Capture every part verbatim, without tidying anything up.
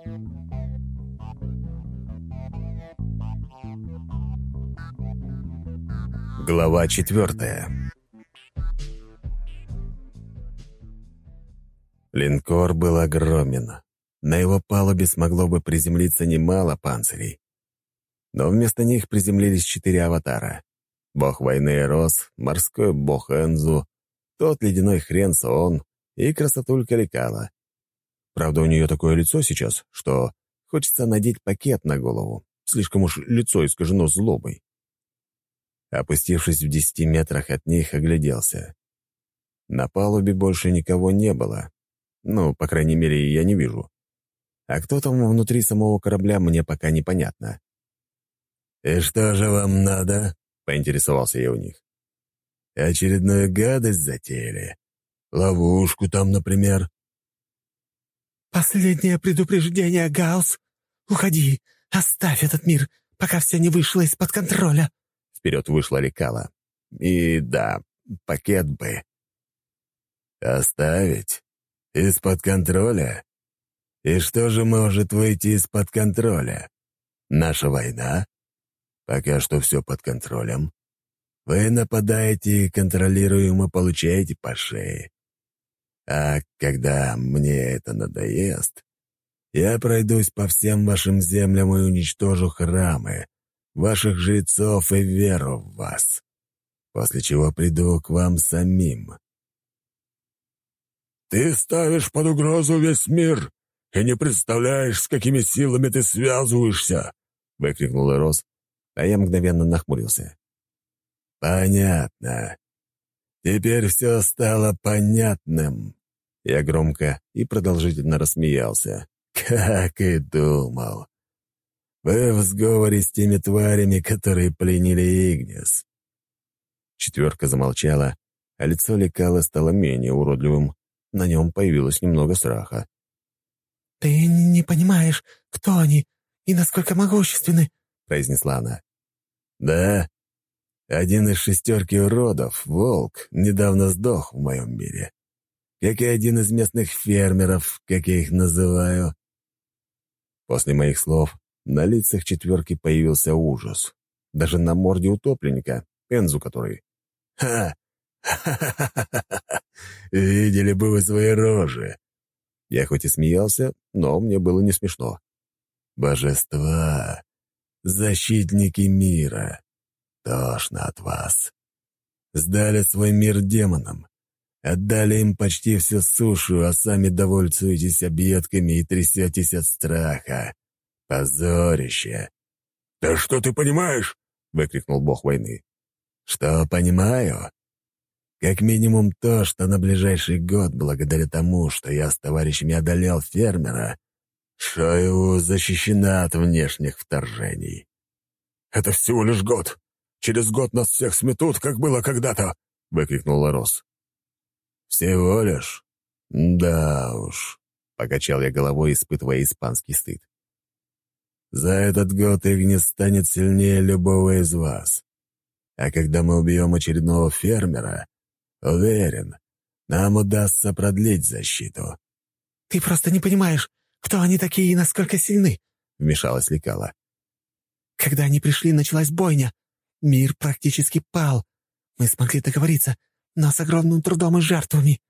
Глава четвертая. Линкор был огромен. На его палубе смогло бы приземлиться немало панцирей. Но вместо них приземлились четыре аватара. Бог войны Эрос, морской бог Энзу, тот ледяной хрен Соон и красотулька Лекала. Правда, у нее такое лицо сейчас, что хочется надеть пакет на голову. Слишком уж лицо искажено злобой. Опустившись в десяти метрах от них, огляделся. На палубе больше никого не было. Ну, по крайней мере, я не вижу. А кто там внутри самого корабля, мне пока непонятно. «И что же вам надо?» — поинтересовался я у них. «Очередную гадость затеяли? Ловушку там, например?» «Последнее предупреждение, Гаусс. Уходи, оставь этот мир, пока все не вышло из-под контроля». Вперед вышла Лекала. И да, пакет бы. «Оставить? Из-под контроля? И что же может выйти из-под контроля? Наша война? Пока что все под контролем. Вы нападаете, контролируемо получаете по шее. А когда мне это надоест, я пройдусь по всем вашим землям и уничтожу храмы, ваших жрецов и веру в вас, после чего приду к вам самим». «Ты ставишь под угрозу весь мир и не представляешь, с какими силами ты связываешься!» — выкрикнул Эрос, а я мгновенно нахмурился. «Понятно. Теперь все стало понятным». Я громко и продолжительно рассмеялся. «Как и думал. Вы в сговоре с теми тварями, которые пленили Игнис». Четверка замолчала, а лицо Лекала стало менее уродливым. На нем появилось немного страха. «Ты не понимаешь, кто они и насколько могущественны», — произнесла она. «Да, один из шестерки уродов, волк, недавно сдох в моем мире. Как и один из местных фермеров, как я их называю». После моих слов на лицах четверки появился ужас. Даже на морде утопленника, Энзу который. «Ха! Ха-ха-ха-ха! Видели бы вы свои рожи!» Я хоть и смеялся, но мне было не смешно. «Божества! Защитники мира! Тошно от вас! Сдали свой мир демонам, отдали им почти всю сушу, а сами довольствуетесь объедками и трясетесь от страха. Позорище!» «Да что ты понимаешь?» — выкрикнул бог войны. «Что понимаю? Как минимум то, что на ближайший год, благодаря тому, что я с товарищами одолел фермера, Шоеву защищена от внешних вторжений». «Это всего лишь год. Через год нас всех сметут, как было когда-то!» — выкрикнул Ларос. «Всего лишь? Да уж», — покачал я головой, испытывая испанский стыд. «За этот год Игнис станет сильнее любого из вас. А когда мы убьем очередного фермера, уверен, нам удастся продлить защиту». «Ты просто не понимаешь, кто они такие и насколько сильны», — вмешалась Лекала. «Когда они пришли, началась бойня. Мир практически пал. Мы смогли договориться, но с огромным трудом и жертвами».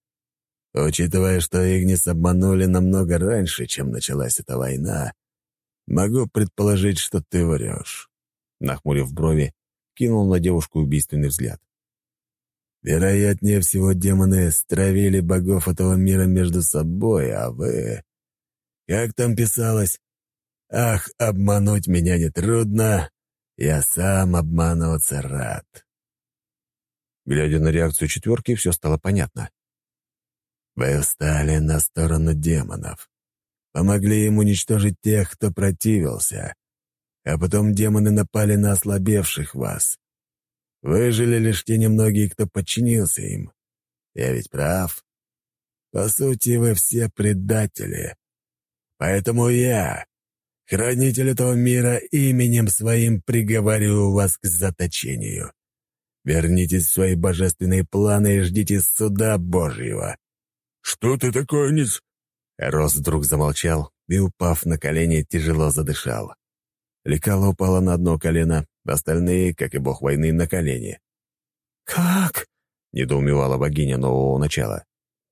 «Учитывая, что Игнис обманули намного раньше, чем началась эта война, могу предположить, что ты врешь». Нахмурив брови, кинул на девушку убийственный взгляд. «Вероятнее всего, демоны стравили богов этого мира между собой, а вы... Как там писалось? Ах, обмануть меня нетрудно, я сам обманываться рад». Глядя на реакцию четверки, все стало понятно. «Вы встали на сторону демонов, помогли им уничтожить тех, кто противился, а потом демоны напали на ослабевших вас. Выжили лишь те немногие, кто подчинился им. Я ведь прав? По сути, вы все предатели. Поэтому я, хранитель этого мира, именем своим приговорю вас к заточению. Вернитесь в свои божественные планы и ждите суда Божьего». «Что ты такое, Ниц?» Рос вдруг замолчал, и, упав на колени, тяжело задышал. Лекала упала на одно колено, остальные, как и бог войны, на колени. «Как?» — недоумевала богиня нового начала.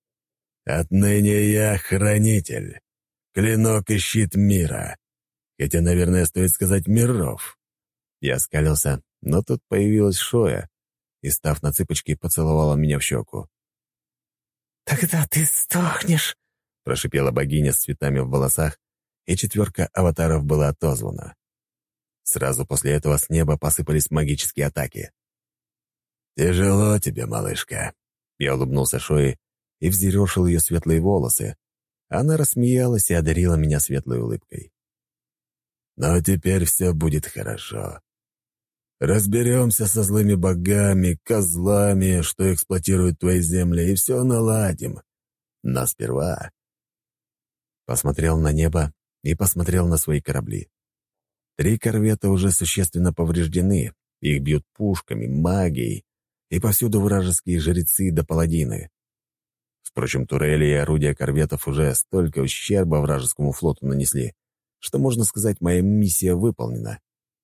«Отныне я хранитель, клинок и щит мира. Хотя, наверное, стоит сказать миров». Я скалился, но тут появилась Шоя и, став на цыпочки, поцеловала меня в щеку. «Тогда ты сдохнешь», — прошипела богиня с цветами в волосах, и четверка аватаров была отозвана. Сразу после этого с неба посыпались магические атаки. «Тяжело тебе, малышка». Я улыбнулся Шое и взъерошил ее светлые волосы. Она рассмеялась и одарила меня светлой улыбкой. «Но теперь все будет хорошо. Разберемся со злыми богами, козлами, что эксплуатируют твои земли, и все наладим. Но сперва...» Посмотрел на небо и посмотрел на свои корабли. Три корвета уже существенно повреждены, их бьют пушками, магией, и повсюду вражеские жрецы да паладины. Впрочем, турели и орудия корветов уже столько ущерба вражескому флоту нанесли, что, можно сказать, моя миссия выполнена.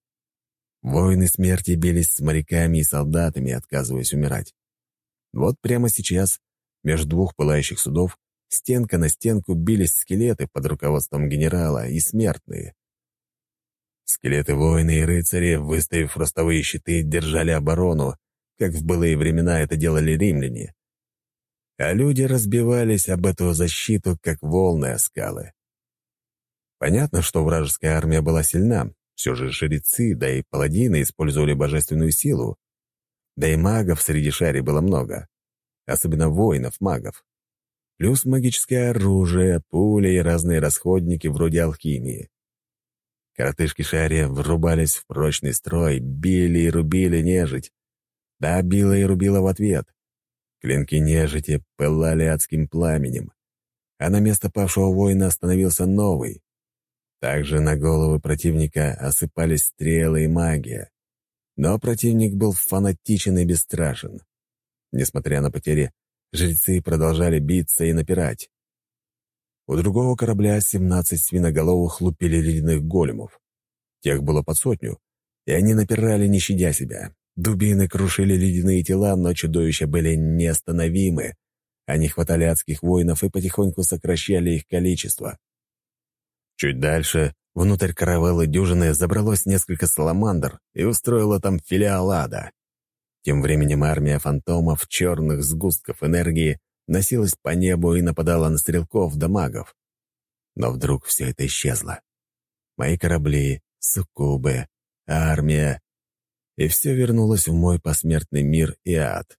Воины смерти бились с моряками и солдатами, отказываясь умирать. Вот прямо сейчас между двух пылающих судов стенка на стенку бились скелеты под руководством генерала и смертные. Скелеты-воины и рыцари, выставив ростовые щиты, держали оборону, как в былые времена это делали римляне. А люди разбивались об эту защиту, как волны о скалы. Понятно, что вражеская армия была сильна, все же жрецы, да и паладины использовали божественную силу. Да и магов среди шари было много, особенно воинов-магов. Плюс магическое оружие, пули и разные расходники вроде алхимии. Коротышки шари врубались в прочный строй, били и рубили нежить. Да, била и рубила в ответ. Клинки нежити пылали адским пламенем, а на место павшего воина становился новый. Также на головы противника осыпались стрелы и магия. Но противник был фанатичен и бесстрашен. Несмотря на потери, жрецы продолжали биться и напирать. У другого корабля семнадцать свиноголовых лупили ледяных големов. Тех было под сотню, и они напирали, не щадя себя. Дубины крушили ледяные тела, но чудовища были неостановимы. Они хватали адских воинов и потихоньку сокращали их количество. Чуть дальше, внутрь каравеллы дюжины, забралось несколько саламандр и устроило там филиал ада. Тем временем армия фантомов, черных сгустков энергии, носилась по небу и нападала на стрелков да магов. Но вдруг все это исчезло. Мои корабли, суккубы, армия. И все вернулось в мой посмертный мир и ад.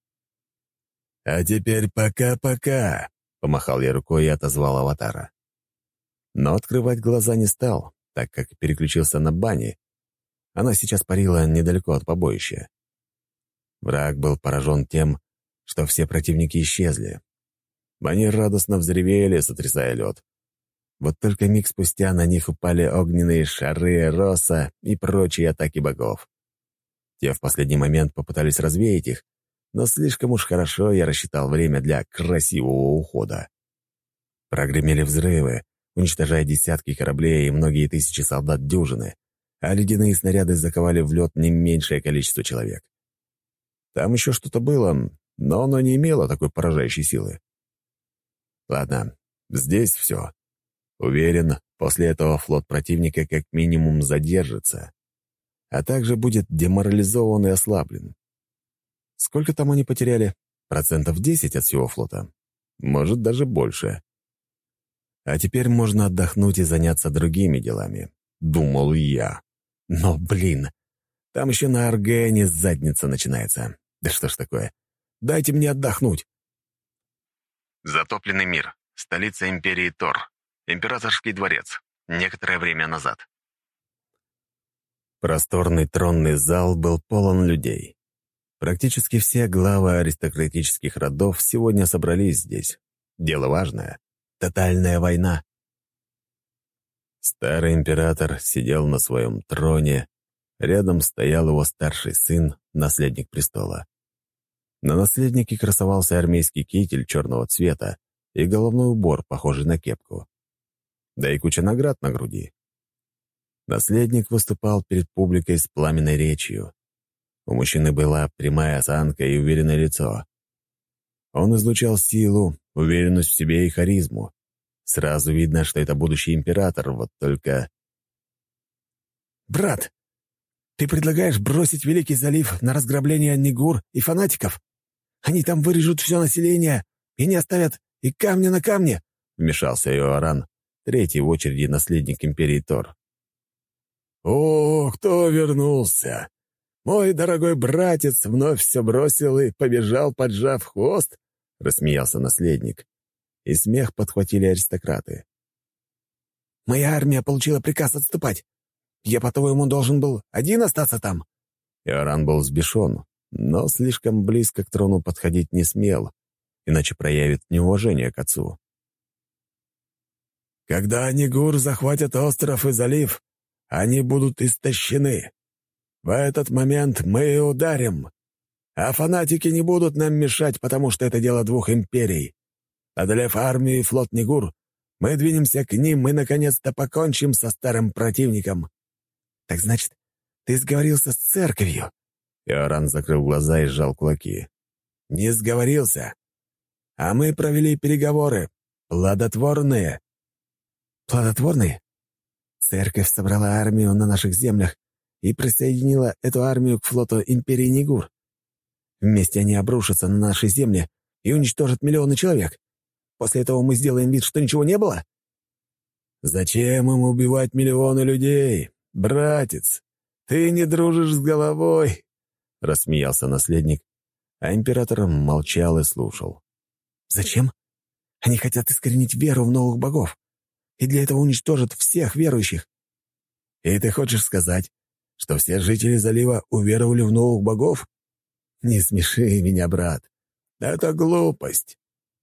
«А теперь пока-пока», — помахал я рукой и отозвал аватара. Но открывать глаза не стал, так как переключился на Бани. Она сейчас парила недалеко от побоища. Враг был поражен тем, что все противники исчезли. Они радостно взревели, сотрясая лед. Вот только миг спустя на них упали огненные шары, роса и прочие атаки богов. Те в последний момент попытались развеять их, но слишком уж хорошо я рассчитал время для красивого ухода. Прогремели взрывы, уничтожая десятки кораблей и многие тысячи солдат дюжины, а ледяные снаряды заковали в лед не меньшее количество человек. Там еще что-то было, но оно не имело такой поражающей силы. Ладно, здесь все. Уверен, после этого флот противника как минимум задержится, а также будет деморализован и ослаблен. Сколько там они потеряли? Процентов десять от всего флота? Может, даже больше. А теперь можно отдохнуть и заняться другими делами. Думал я. Но, блин, там еще на Аргене задница начинается. Да что ж такое? Дайте мне отдохнуть. Затопленный мир. Столица империи Тор. Императорский дворец. Некоторое время назад. Просторный тронный зал был полон людей. Практически все главы аристократических родов сегодня собрались здесь. Дело важное. Тотальная война. Старый император сидел на своем троне. Рядом стоял его старший сын, наследник престола. На наследнике красовался армейский китель черного цвета и головной убор, похожий на кепку. да и куча наград на груди. Наследник выступал перед публикой с пламенной речью. У мужчины была прямая осанка и уверенное лицо. Он излучал силу, уверенность в себе и харизму. Сразу видно, что это будущий император, вот только... «Брат, ты предлагаешь бросить Великий залив на разграбление Нигур и фанатиков? Они там вырежут все население и не оставят и камня на камне», — вмешался Иоран, третий в очереди наследник империи Тор. «О, кто вернулся? Мой дорогой братец вновь все бросил и побежал, поджав хвост?» — рассмеялся наследник. И смех подхватили аристократы. «Моя армия получила приказ отступать. Я, по-твоему, должен был один остаться там?» Иоран был взбешен, но слишком близко к трону подходить не смел, иначе проявит неуважение к отцу. «Когда Нигур захватят остров и залив, они будут истощены. В этот момент мы ударим, а фанатики не будут нам мешать, потому что это дело двух империй. Одолев армию и флот Нигур, мы двинемся к ним и, наконец-то, покончим со старым противником». «Так значит, ты сговорился с церковью?» Иоран закрыл глаза и сжал кулаки. «Не сговорился. А мы провели переговоры. Плодотворные». «Плодотворные? Церковь собрала армию на наших землях и присоединила эту армию к флоту империи Нигур. Вместе они обрушатся на наши земли и уничтожат миллионы человек. После этого мы сделаем вид, что ничего не было?» «Зачем им убивать миллионы людей? Братец, ты не дружишь с головой», — рассмеялся наследник, а император молчал и слушал. «Зачем? Они хотят искоренить веру в новых богов, и для этого уничтожат всех верующих». «И ты хочешь сказать, что все жители залива уверовали в новых богов? Не смеши меня, брат. Это глупость».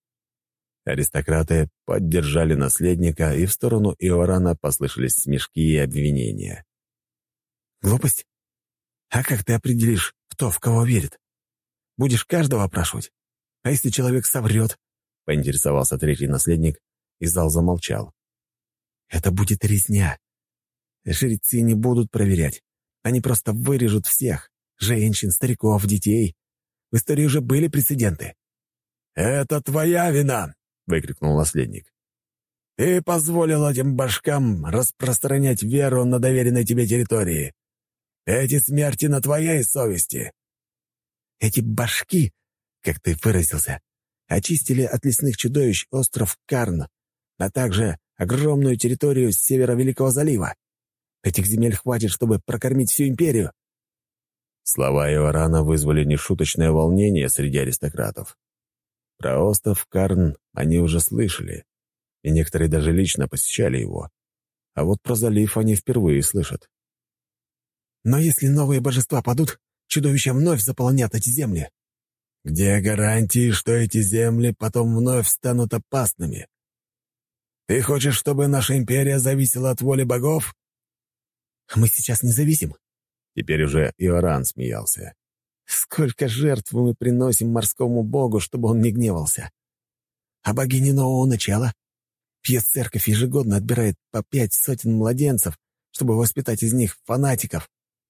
Аристократы поддержали наследника, и в сторону Иорана послышались смешки и обвинения. «Глупость? А как ты определишь, кто в кого верит? Будешь каждого опрашивать? А если человек соврет?» — поинтересовался третий наследник, и зал замолчал. «Это будет резня. Жрецы не будут проверять. Они просто вырежут всех. Женщин, стариков, детей. В истории уже были прецеденты». «Это твоя вина!» — выкрикнул наследник. «Ты позволил этим башкам распространять веру на доверенной тебе территории. Эти смерти на твоей совести». «Эти башки, как ты выразился, очистили от лесных чудовищ остров Карн, а также огромную территорию с севера Великого залива. Этих земель хватит, чтобы прокормить всю империю». Слова Иорана вызвали нешуточное волнение среди аристократов. Про остров Карн они уже слышали, и некоторые даже лично посещали его. А вот про залив они впервые слышат. «Но если новые божества падут, чудовища вновь заполонят эти земли». «Где гарантии, что эти земли потом вновь станут опасными? Ты хочешь, чтобы наша империя зависела от воли богов?» «Мы сейчас не зависим». Теперь уже Иоран смеялся. «Сколько жертв мы приносим морскому богу, чтобы он не гневался. А богиня нового начала? Пьес-церковь ежегодно отбирает по пять сотен младенцев, чтобы воспитать из них фанатиков».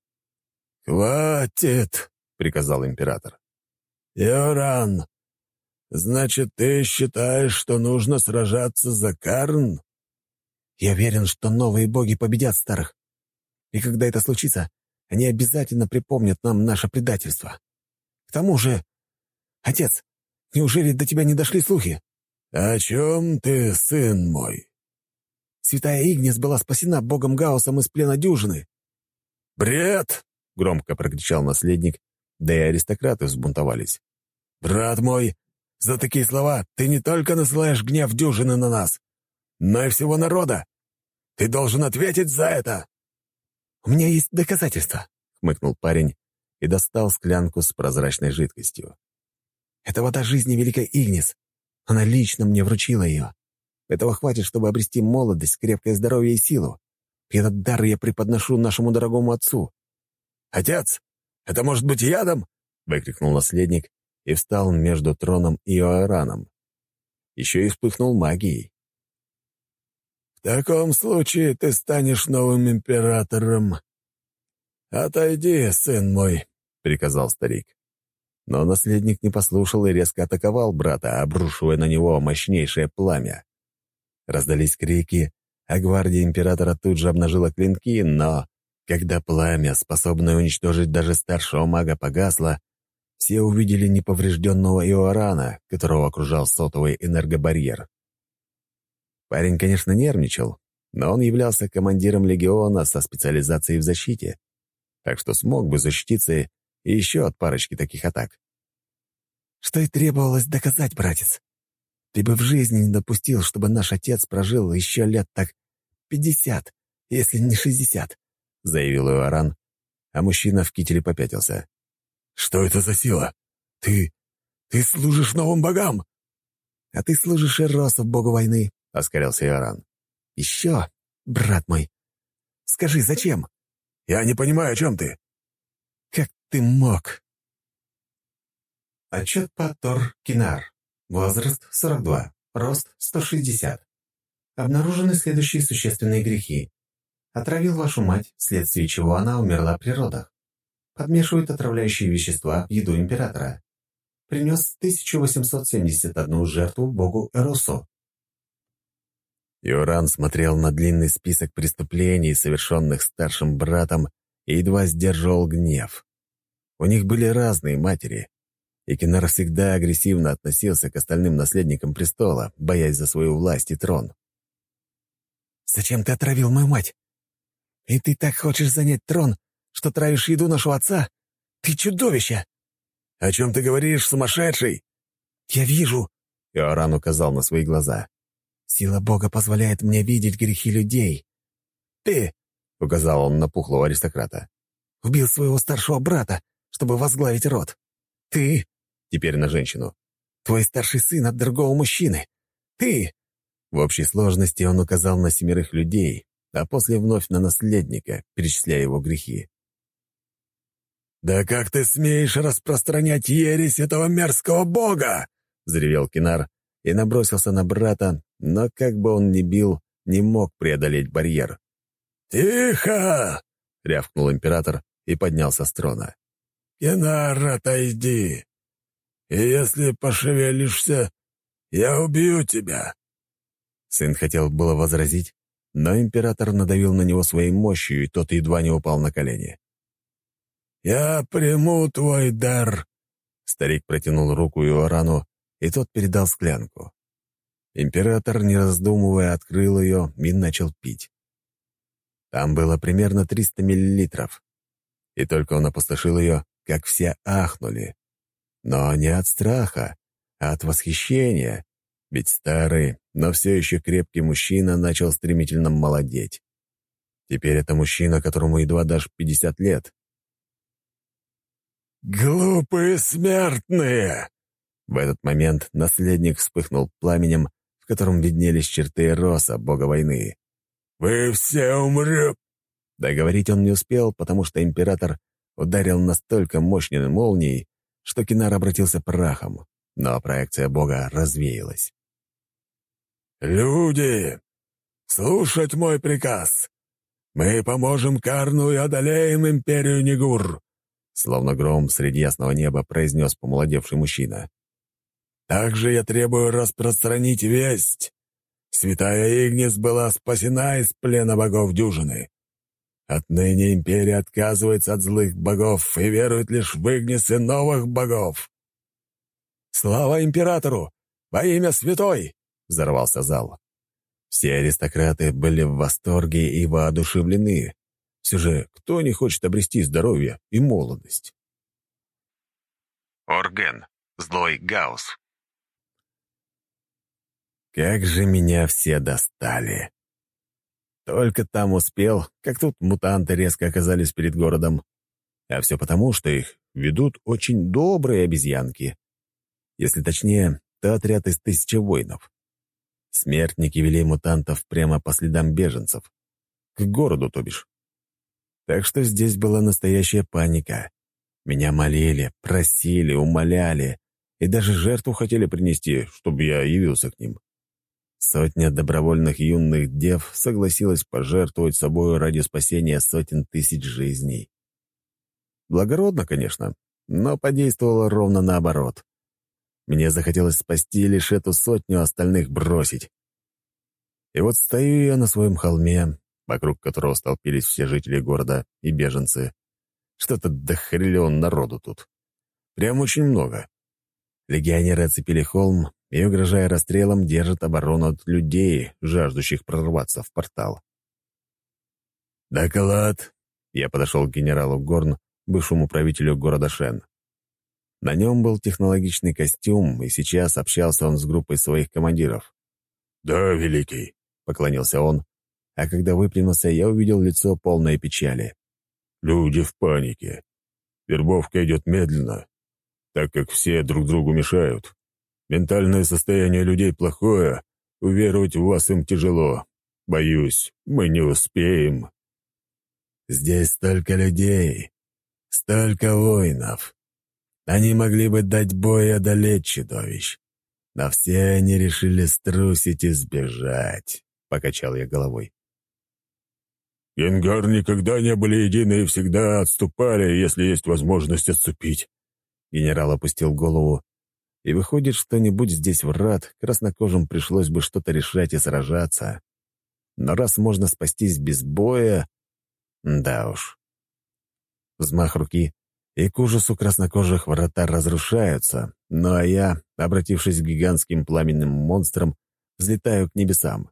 «Хватит!» — приказал император. «Иоран, значит, ты считаешь, что нужно сражаться за Карн?» «Я уверен, что новые боги победят старых. И когда это случится, они обязательно припомнят нам наше предательство. К тому же, отец, неужели до тебя не дошли слухи?» «О чем ты, сын мой?» «Святая Игнис была спасена богом Гаусом из плена дюжины». «Бред!» — громко прокричал наследник, да и аристократы взбунтовались. «Брат мой, за такие слова ты не только насылаешь гнев дюжины на нас, но и всего народа. Ты должен ответить за это!» «У меня есть доказательства», — хмыкнул парень и достал склянку с прозрачной жидкостью. «Это вода жизни Великой Игнис. Она лично мне вручила ее. Этого хватит, чтобы обрести молодость, крепкое здоровье и силу. И этот дар я преподношу нашему дорогому отцу». «Отец, это может быть ядом?» — выкрикнул наследник и встал между троном и Иораном. Еще и вспыхнул магией. «В таком случае ты станешь новым императором. Отойди, сын мой», — приказал старик. Но наследник не послушал и резко атаковал брата, обрушивая на него мощнейшее пламя. Раздались крики, а гвардия императора тут же обнажила клинки, но, когда пламя, способное уничтожить даже старшего мага, погасло, все увидели неповрежденного Иорана, которого окружал сотовый энергобарьер. Парень, конечно, нервничал, но он являлся командиром легиона со специализацией в защите, так что смог бы защититься и еще от парочки таких атак. «Что и требовалось доказать, братец. Ты бы в жизни не допустил, чтобы наш отец прожил еще лет так пятьдесят, если не шестьдесят», — заявил Иоран, а мужчина в кителе попятился. «Что это за сила? Ты... ты служишь новым богам?» «А ты служишь Эросу, богу войны», — оскалился Иоран. «Еще, брат мой, скажи, зачем?» «Я не понимаю, о чем ты?» «Как ты мог?» Отчет по Тор-Кинар. Возраст сорок два. Рост сто шестьдесят. Обнаружены следующие существенные грехи. Отравил вашу мать, вследствие чего она умерла при родах. Подмешивает отравляющие вещества в еду императора. Принес тысячу восемьсот семьдесят одну жертву богу Эросу. Иоран смотрел на длинный список преступлений, совершенных старшим братом, и едва сдерживал гнев. У них были разные матери, и Кинар всегда агрессивно относился к остальным наследникам престола, боясь за свою власть и трон. «Зачем ты отравил мою мать? И ты так хочешь занять трон, что травишь еду нашего отца? Ты чудовище!» «О чем ты говоришь, сумасшедший?» «Я вижу!» — Иоран указал на свои глаза. «Сила Бога позволяет мне видеть грехи людей. Ты, — указал он на пухлого аристократа, — убил своего старшего брата, чтобы возглавить род. Ты, — теперь на женщину, — твой старший сын от другого мужчины. Ты!» В общей сложности он указал на семерых людей, а после вновь на наследника, перечисляя его грехи. «Да как ты смеешь распространять ересь этого мерзкого бога?» — заревел Кинар и набросился на брата, но как бы он ни бил, не мог преодолеть барьер. «Тихо!» — рявкнул император и поднялся с трона. «Кинар, отойди. И если пошевелишься, я убью тебя». Сын хотел было возразить, но император надавил на него своей мощью, и тот едва не упал на колени. «Я приму твой дар!» Старик протянул руку Иорану, и тот передал склянку. Император, не раздумывая, открыл ее и начал пить. Там было примерно триста миллилитров, и только он опустошил ее, как все ахнули. Но не от страха, а от восхищения, ведь старый, но все еще крепкий мужчина начал стремительно молодеть. Теперь это мужчина, которому едва даже пятьдесят лет. «Глупые смертные!» В этот момент наследник вспыхнул пламенем, в котором виднелись черты Эроса, бога войны. «Вы все умрете!» Договорить он не успел, потому что император ударил настолько мощной молнией, что Кинар обратился прахом, но проекция бога развеялась. «Люди, слушать мой приказ! Мы поможем Карну и одолеем империю Нигур!» Словно гром среди ясного неба произнес помолодевший мужчина. «Также я требую распространить весть. Святая Игнис была спасена из плена богов дюжины. Отныне империя отказывается от злых богов и верует лишь в Игнис и новых богов». «Слава императору! Во имя святой!» — взорвался зал. Все аристократы были в восторге и воодушевлены. Все же, кто не хочет обрести здоровье и молодость? Орген. Злой Гаусс. Как же меня все достали. Только там успел, как тут мутанты резко оказались перед городом. А все потому, что их ведут очень добрые обезьянки. Если точнее, то отряд из тысячи воинов. Смертники вели мутантов прямо по следам беженцев. К городу, то бишь. Так что здесь была настоящая паника. Меня молили, просили, умоляли и даже жертву хотели принести, чтобы я явился к ним. Сотня добровольных юных дев согласилась пожертвовать собой ради спасения сотен тысяч жизней. Благородно, конечно, но подействовало ровно наоборот. Мне захотелось спасти лишь эту сотню, остальных бросить. И вот стою я на своем холме, вокруг которого столпились все жители города и беженцы. Что-то дохрелен народу тут. Прям очень много. Легионеры оцепили холм и, угрожая расстрелом, держат оборону от людей, жаждущих прорваться в портал. «Доклад!» — я подошел к генералу Горн, бывшему правителю города Шен. На нем был технологичный костюм, и сейчас общался он с группой своих командиров. «Да, Великий!» — поклонился он, а когда выпрямился, я увидел лицо полное печали. «Люди в панике. Вербовка идет медленно, так как все друг другу мешают. Ментальное состояние людей плохое, уверовать в вас им тяжело. Боюсь, мы не успеем». «Здесь столько людей, столько воинов. Они могли бы дать бой и одолеть чудовищ. Но все они решили струсить и сбежать», — покачал я головой. «Генгар никогда не были едины и всегда отступали, если есть возможность отступить». Генерал опустил голову, и выходит, что-нибудь здесь врат, краснокожим пришлось бы что-то решать и сражаться. Но раз можно спастись без боя... Да уж. Взмах руки, и к ужасу краснокожих врата разрушаются, ну а я, обратившись к гигантским пламенным монстрам, взлетаю к небесам.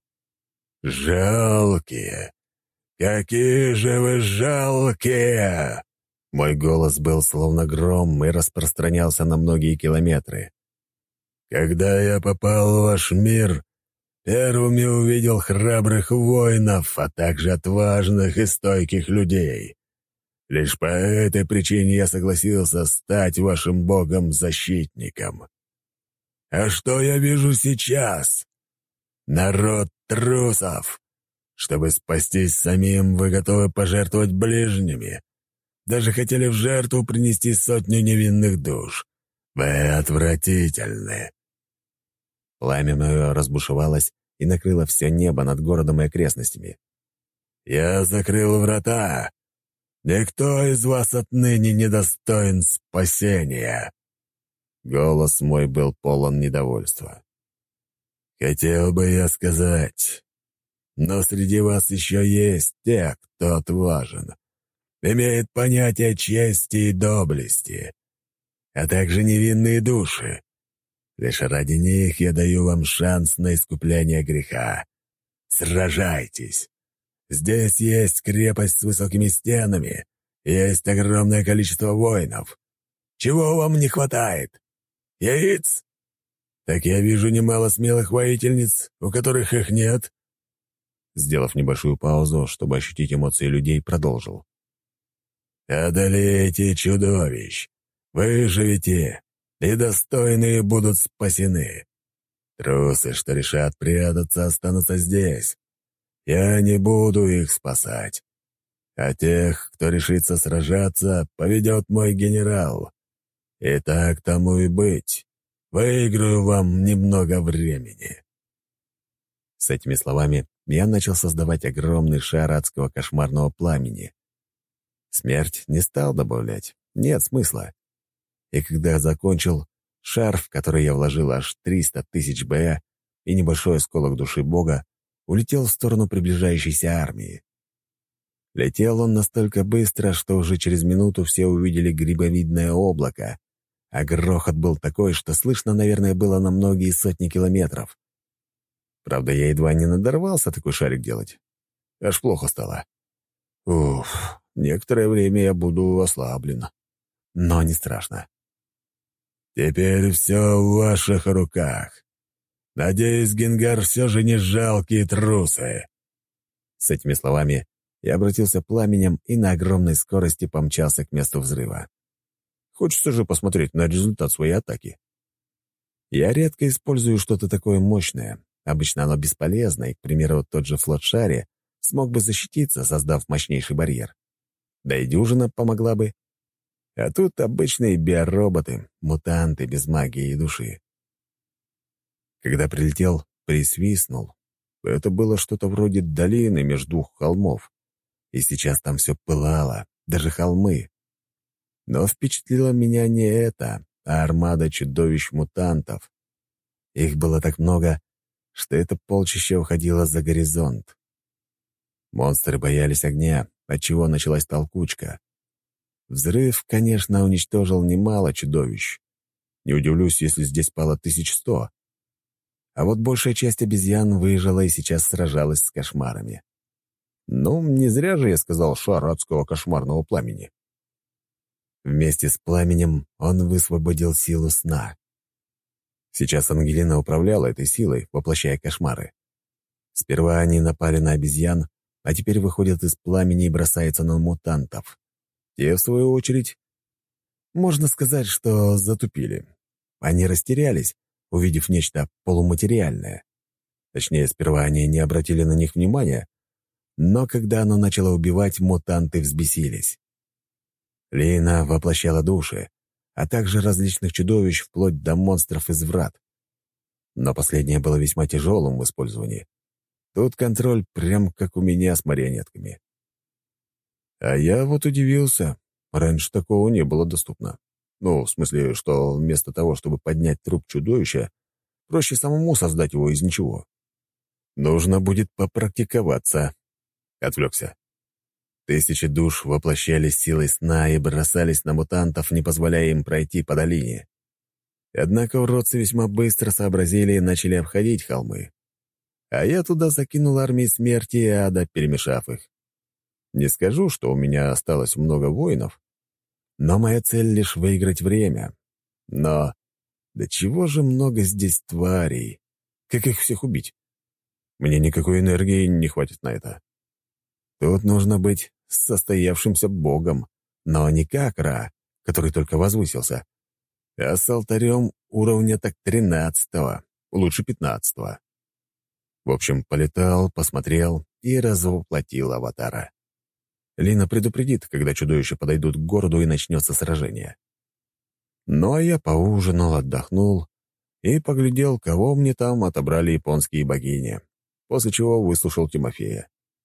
«Жалкие! Какие же вы жалкие!» Мой голос был словно гром и распространялся на многие километры. «Когда я попал в ваш мир, первыми увидел храбрых воинов, а также отважных и стойких людей. Лишь по этой причине я согласился стать вашим богом-защитником. А что я вижу сейчас? Народ трусов. Чтобы спастись самим, вы готовы пожертвовать ближними. Даже хотели в жертву принести сотню невинных душ. Вы отвратительны». Пламя мое разбушевалось и накрыло все небо над городом и окрестностями. «Я закрыл врата. Никто из вас отныне не достоин спасения». Голос мой был полон недовольства. «Хотел бы я сказать, но среди вас еще есть те, кто отважен, имеет понятие чести и доблести, а также невинные души. Лишь ради них я даю вам шанс на искупление греха. Сражайтесь. Здесь есть крепость с высокими стенами, есть огромное количество воинов. Чего вам не хватает? Яиц? Так я вижу немало смелых воительниц, у которых их нет». Сделав небольшую паузу, чтобы ощутить эмоции людей, продолжил. «Одолейте чудовищ, выживите, и достойные будут спасены. Трусы, что решат прятаться, останутся здесь. Я не буду их спасать. А тех, кто решится сражаться, поведет мой генерал. И так тому и быть. Выиграю вам немного времени». С этими словами я начал создавать огромный шар адского кошмарного пламени. Смерть не стал добавлять, нет смысла. И когда закончил, шар, в который я вложил аж триста тысяч БЭ и небольшой осколок души Бога, улетел в сторону приближающейся армии. Летел он настолько быстро, что уже через минуту все увидели грибовидное облако, а грохот был такой, что слышно, наверное, было на многие сотни километров. Правда, я едва не надорвался такой шарик делать. Аж плохо стало. Уф, некоторое время я буду ослаблен. Но не страшно. «Теперь все в ваших руках. Надеюсь, Генгар все же не жалкие трусы». С этими словами я обратился пламенем и на огромной скорости помчался к месту взрыва. Хочется же посмотреть на результат своей атаки. Я редко использую что-то такое мощное. Обычно оно бесполезно, и, к примеру, тот же флот Шари смог бы защититься, создав мощнейший барьер. Да и дюжина помогла бы. А тут обычные биороботы, мутанты без магии и души. Когда прилетел, присвистнул. Это было что-то вроде долины между двух холмов. И сейчас там все пылало, даже холмы. Но впечатлило меня не это, а армада чудовищ-мутантов. Их было так много, что это полчище уходило за горизонт. Монстры боялись огня, отчего началась толкучка. Взрыв, конечно, уничтожил немало чудовищ. Не удивлюсь, если здесь пало тысяч сто. А вот большая часть обезьян выжила и сейчас сражалась с кошмарами. Ну, не зря же я сказал шар адского кошмарного пламени. Вместе с пламенем он высвободил силу сна. Сейчас Ангелина управляла этой силой, воплощая кошмары. Сперва они напали на обезьян, а теперь выходят из пламени и бросаются на мутантов. Те, в свою очередь, можно сказать, что затупили. Они растерялись, увидев нечто полуматериальное. Точнее, сперва они не обратили на них внимания, но когда оно начало убивать, мутанты взбесились. Лина воплощала души, а также различных чудовищ вплоть до монстров из врат. Но последнее было весьма тяжелым в использовании. Тут контроль прям как у меня с марионетками. А я вот удивился. Раньше такого не было доступно. Ну, в смысле, что вместо того, чтобы поднять труп чудовища, проще самому создать его из ничего. Нужно будет попрактиковаться. Отвлекся. Тысячи душ воплощались силой сна и бросались на мутантов, не позволяя им пройти по долине. Однако уродцы весьма быстро сообразили и начали обходить холмы. А я туда закинул армии смерти и ада, перемешав их. Не скажу, что у меня осталось много воинов, но моя цель — лишь выиграть время. Но до чего же много здесь тварей? Как их всех убить? Мне никакой энергии не хватит на это. Тут нужно быть состоявшимся богом, но не как Ра, который только возвысился, а с алтарем уровня так тринадцатого, лучше пятнадцатого. В общем, полетал, посмотрел и развоплотил аватара. Лина предупредит, когда чудовища подойдут к городу и начнется сражение. Ну а я поужинал, отдохнул и поглядел, кого мне там отобрали японские богини, после чего выслушал Тимофея.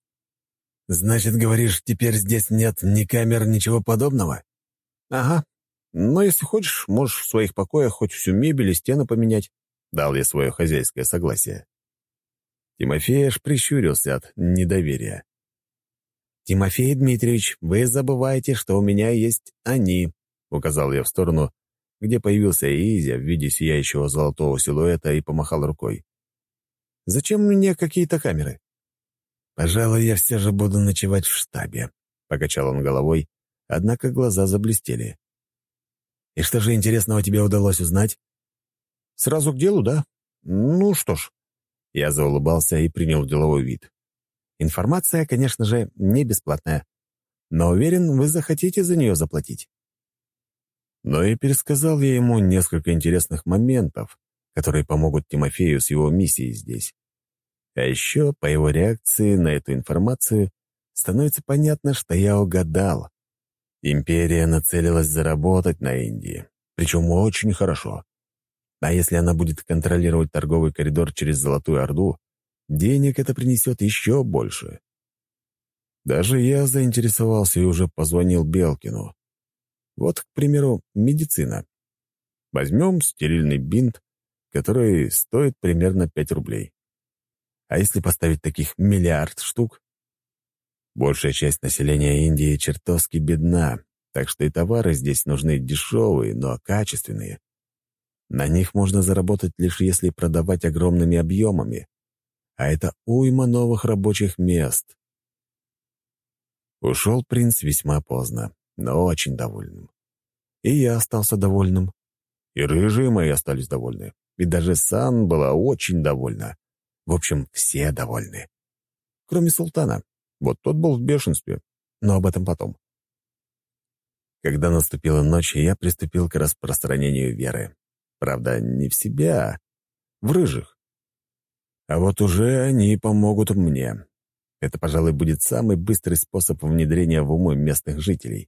«Значит, говоришь, теперь здесь нет ни камер, ничего подобного?» «Ага. Но если хочешь, можешь в своих покоях хоть всю мебель и стены поменять», — дал я свое хозяйское согласие. Тимофей аж прищурился от недоверия. «Тимофей Дмитриевич, вы забываете, что у меня есть они», — указал я в сторону, где появился Изя в виде сияющего золотого силуэта и помахал рукой. «Зачем мне какие-то камеры?» «Пожалуй, я все же буду ночевать в штабе», — покачал он головой, однако глаза заблестели. «И что же интересного тебе удалось узнать?» «Сразу к делу, да? Ну что ж». Я заулыбался и принял деловой вид. «Информация, конечно же, не бесплатная, но уверен, вы захотите за нее заплатить». Но и пересказал я ему несколько интересных моментов, которые помогут Тимофею с его миссией здесь. А еще по его реакции на эту информацию становится понятно, что я угадал. Империя нацелилась заработать на Индии, причем очень хорошо. А если она будет контролировать торговый коридор через Золотую Орду, денег это принесет еще больше. Даже я заинтересовался и уже позвонил Белкину. Вот, к примеру, медицина. Возьмем стерильный бинт, который стоит примерно пять рублей. А если поставить таких миллиард штук? Большая часть населения Индии чертовски бедна, так что и товары здесь нужны дешевые, но качественные. На них можно заработать лишь если продавать огромными объемами, а это уйма новых рабочих мест. Ушел принц весьма поздно, но очень довольным. И я остался довольным. И рыжие мои остались довольны. И даже Сан была очень довольна. В общем, все довольны. Кроме султана. Вот тот был в бешенстве. Но об этом потом. Когда наступила ночь, я приступил к распространению веры. Правда, не в себя, в рыжих. А вот уже они помогут мне. Это, пожалуй, будет самый быстрый способ внедрения в умы местных жителей.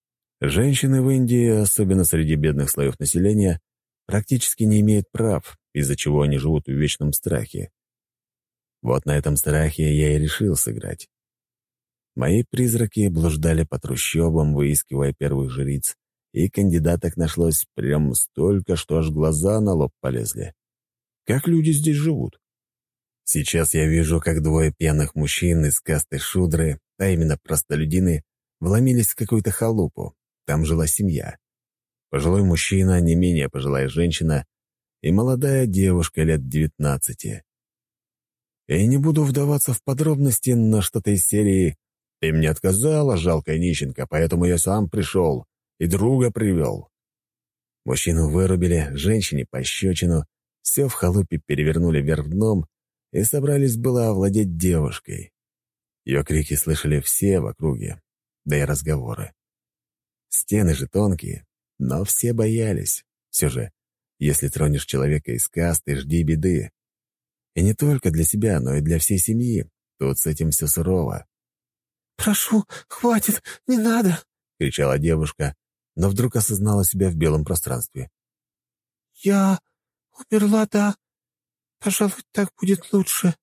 Женщины в Индии, особенно среди бедных слоев населения, практически не имеют прав, из-за чего они живут в вечном страхе. Вот на этом страхе я и решил сыграть. Мои призраки блуждали по трущобам, выискивая первых жриц, и кандидаток нашлось прям столько, что аж глаза на лоб полезли. Как люди здесь живут? Сейчас я вижу, как двое пьяных мужчин из касты шудры, а именно простолюдины, вломились в какую-то халупу. Там жила семья. Пожилой мужчина, не менее пожилая женщина и молодая девушка лет девятнадцати. Я не буду вдаваться в подробности, но что-то из серии «Ты мне отказала, жалкая нищенка, поэтому я сам пришел и друга привел». Мужчину вырубили, женщине пощечину, все в халупе перевернули вверх дном и собрались было овладеть девушкой. Ее крики слышали все в округе, да и разговоры. Стены же тонкие, но все боялись. Все же, если тронешь человека из касты, жди беды. И не только для себя, но и для всей семьи. Тут с этим все сурово. «Прошу, хватит, не надо!» — кричала девушка, но вдруг осознала себя в белом пространстве. «Я умерла, да. Пожалуй, так будет лучше».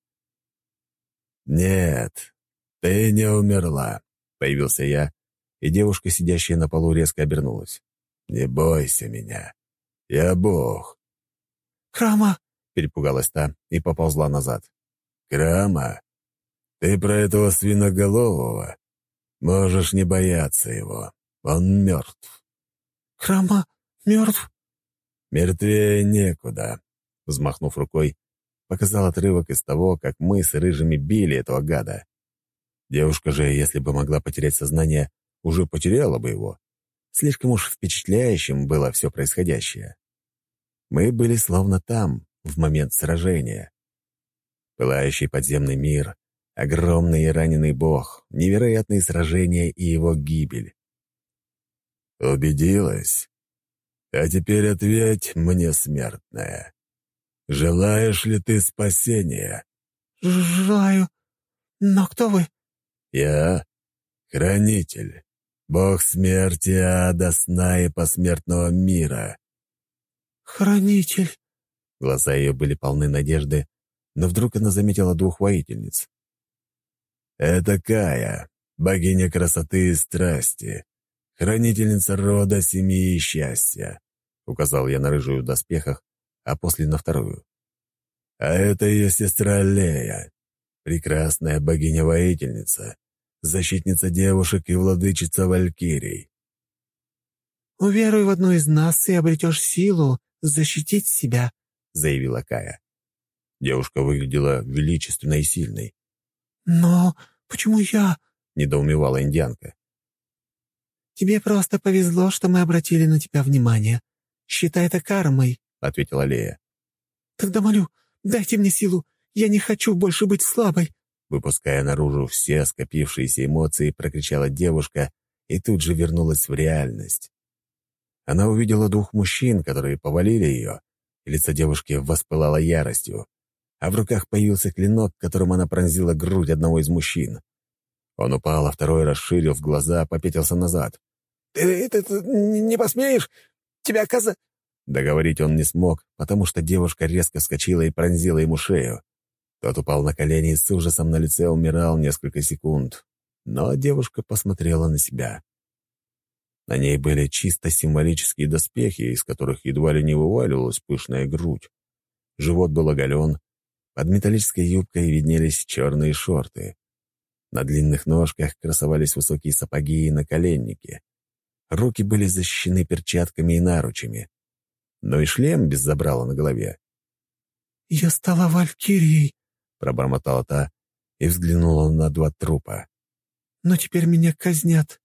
«Нет, ты не умерла», — появился я, и девушка, сидящая на полу, резко обернулась. «Не бойся меня. Я Бог». «Крама!» — перепугалась та и поползла назад. «Крама? Ты про этого свиноголового? Можешь не бояться его. Он мертв». «Крама мертв?» «Мертвее некуда», — взмахнув рукой, показал отрывок из того, как мы с рыжими били этого гада. Девушка же, если бы могла потерять сознание, уже потеряла бы его. Слишком уж впечатляющим было все происходящее. Мы были словно там, в момент сражения. Пылающий подземный мир, огромный и раненый бог, невероятные сражения и его гибель. «Убедилась? А теперь ответь мне, смертная. Желаешь ли ты спасения?» «Желаю. Но кто вы?» «Я — Хранитель, бог смерти, ада, сна и посмертного мира». «Хранитель». Глаза ее были полны надежды, но вдруг она заметила двух воительниц. «Это Кая, богиня красоты и страсти, хранительница рода, семьи и счастья», — указал я на рыжую в доспехах, а после на вторую. «А это ее сестра Лея, прекрасная богиня-воительница, защитница девушек и владычица валькирий». «Уверуй в одну из нас и обретешь силу защитить себя», — заявила Кая. Девушка выглядела величественной и сильной. «Но почему я?» — недоумевала индианка. «Тебе просто повезло, что мы обратили на тебя внимание. Считай это кармой», — ответила Лея. «Тогда молю, дайте мне силу. Я не хочу больше быть слабой», — выпуская наружу все скопившиеся эмоции, прокричала девушка и тут же вернулась в реальность. Она увидела двух мужчин, которые повалили ее, и лицо девушки воспылало яростью, а в руках появился клинок, которым она пронзила грудь одного из мужчин. Он упал, а второй, расширив глаза, попятился назад. «Ты, ты, ты не посмеешь? Тебя коза...» Договорить он не смог, потому что девушка резко вскочила и пронзила ему шею. Тот упал на колени и с ужасом на лице умирал несколько секунд. Но девушка посмотрела на себя. На ней были чисто символические доспехи, из которых едва ли не вываливалась пышная грудь. Живот был оголен, под металлической юбкой виднелись черные шорты. На длинных ножках красовались высокие сапоги и наколенники. Руки были защищены перчатками и наручами. Но и шлем без забрала на голове. «Я стала валькирией», — пробормотала та и взглянула на два трупа. «Но теперь меня казнят».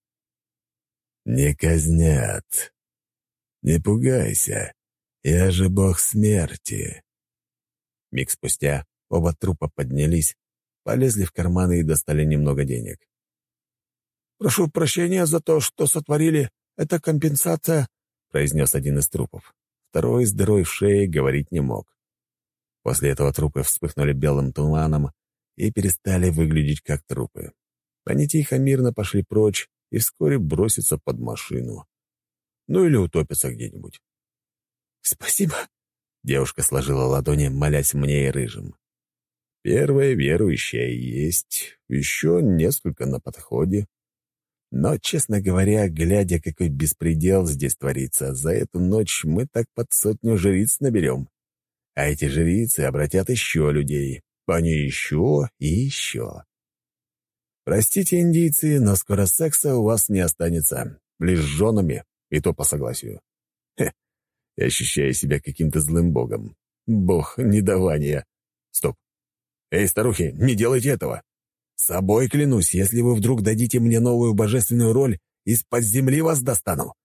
«Не казнят. Не пугайся, я же бог смерти». Миг спустя оба трупа поднялись, полезли в карманы и достали немного денег. «Прошу прощения за то, что сотворили. Это компенсация», — произнес один из трупов. Второй с дырой в шее говорить не мог. После этого трупы вспыхнули белым туманом и перестали выглядеть как трупы. Они тихо, мирно пошли прочь и вскоре бросятся под машину. Ну или утопятся где-нибудь. «Спасибо». Девушка сложила ладони, молясь мне и рыжим. Первая верующая есть, еще несколько на подходе. Но, честно говоря, глядя, какой беспредел здесь творится, за эту ночь мы так под сотню жриц наберем. А эти жрицы обратят еще людей. Они еще и еще. Простите, индийцы, но скоро секса у вас не останется. Лишь с женами, и то по согласию. Хе, я ощущаю себя каким-то злым богом. Бог недавания. Стоп. Эй, старухи, не делайте этого. Собой клянусь, если вы вдруг дадите мне новую божественную роль, из-под земли вас достану.